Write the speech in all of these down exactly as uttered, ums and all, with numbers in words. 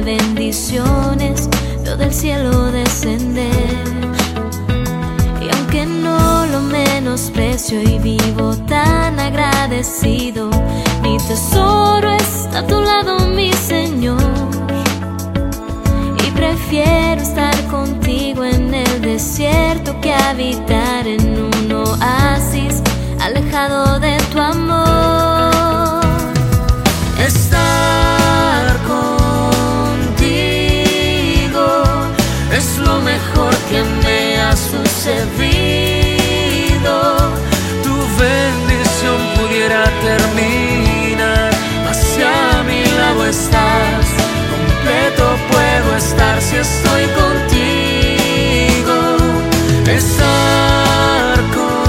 bendiciones veo del cielo descender. Y aunque no lo menosprecio y vivo tan agradecido, mi tesoro está a tu lado, mi Señor. Y prefiero estar contigo en el desierto que habitar en un oasis alejado de tu amor. Estar contigo es lo mejor que me ha sucedido. Tu bendición pudiera terminar, mas si a mi lado estás, completo puedo estar si estoy contigo. Estar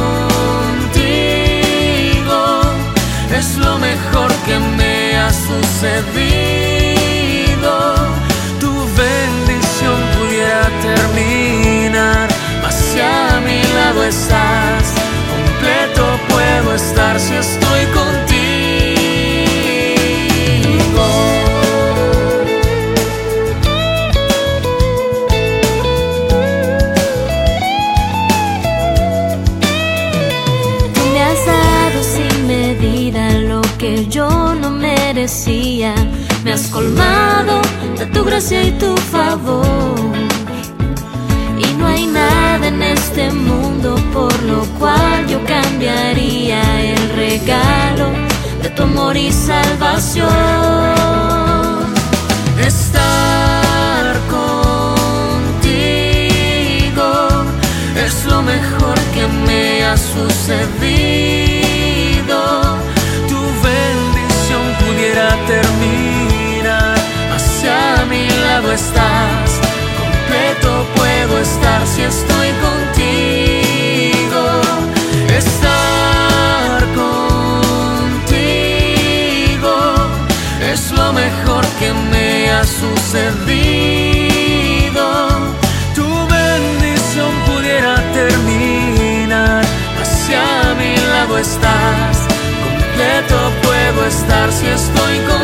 contigo es lo mejor que me ha sucedido. Tu bendición pudiera terminar, mas si a mi lado estás, completo puedo estar si estoy contigo. Tú me has dado sin medida lo que yo no merecía, me has colmado de tu gracia y tu favor. Y no hay nada en este mundo por lo cual yo cambiaría el regalo de tu amor y salvación. Estar contigo es lo mejor que me ha sucedido. Tu bendición pudiera terminar, mas si a mi lado estás, completo puedo estar si estoy contigo. Estar contigo es lo mejor que me ha sucedido. Tu bendición pudiera terminar, mas si a mi lado estás, completo puedo estar si estoy contigo.